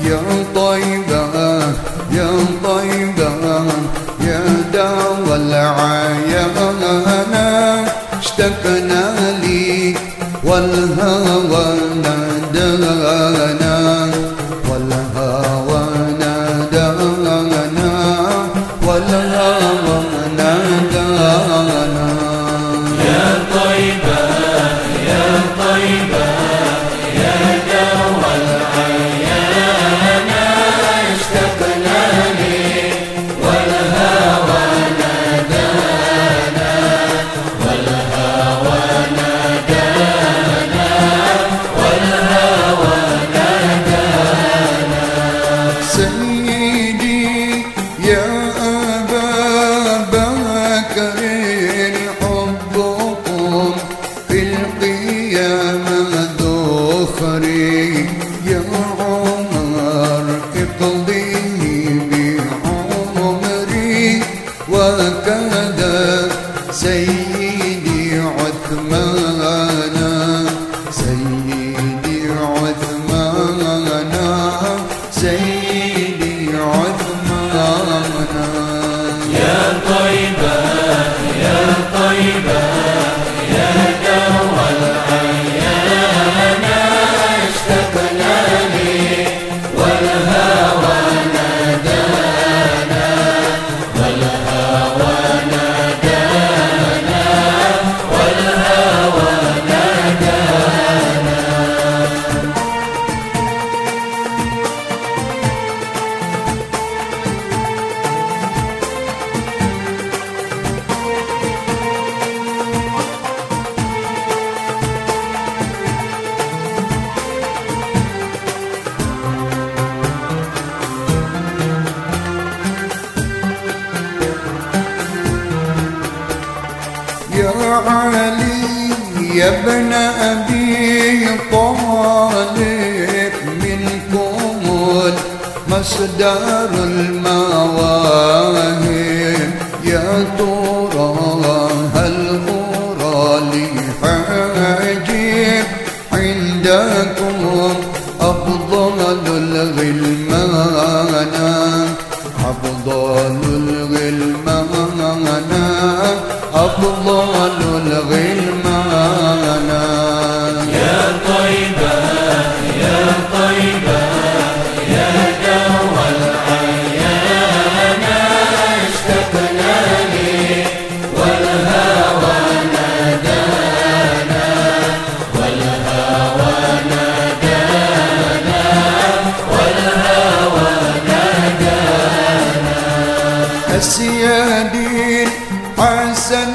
يا طيبة يا طيبة يا دوا العيانا اشتقنا لي والهوى نادانا والهوى نادانا والهوى نادانا يا طيبة يا طيبة يا دوا العيانا اشتقنا لي والهوى نادانا والهوى نادانا والهوى نادانا سيدي يا أبا بكر حبكم في القيامة ذخري يا عمر اقضيه بعمري وكذا سيدي عثمان سيدي عثمان سيدي عثمان يا طيبة يا طيبة يا دوا العيانا اشتقنا لي والهوى نادانا والهوى نادانا والهوى نادانا يا علي يا ابن أبي طالب منكم مصدر المواهب يا ترى هل أرى لي حاجب عندكم أفضل الغلمان أفضل الغلمان أفضل الغلمان يا طيبة يا طيبة يا دوا العيانا اشتقنا لي والهوى نادانا والهوى نادانا والهوى نادانا السيادين حسن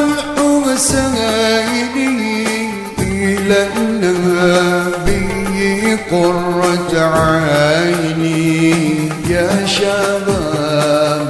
والحسين إلى النبي قرة عيني يا شباب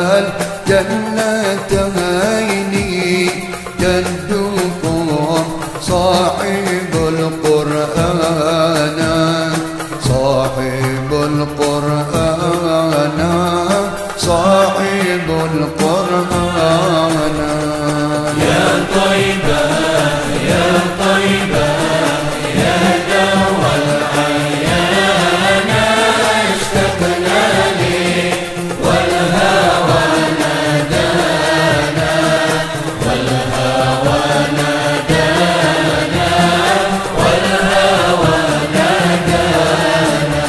الجنتين جدكم صاحب القرآن صاحب القرآن صاحب القرآن يا طيبة يا طيبة يا دوا العيانا اشتقنا لي والهوى نادانا والهوى نادانا والهوى نادانا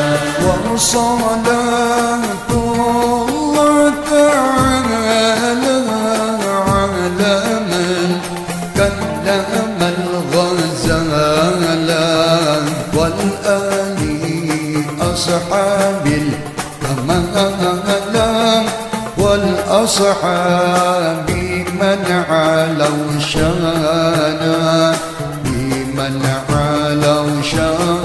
وصلاة الله تعالى على من كلم الغزال والآل أصحاب الكمال والأصحاب من علوا شانا بمن علوا شانا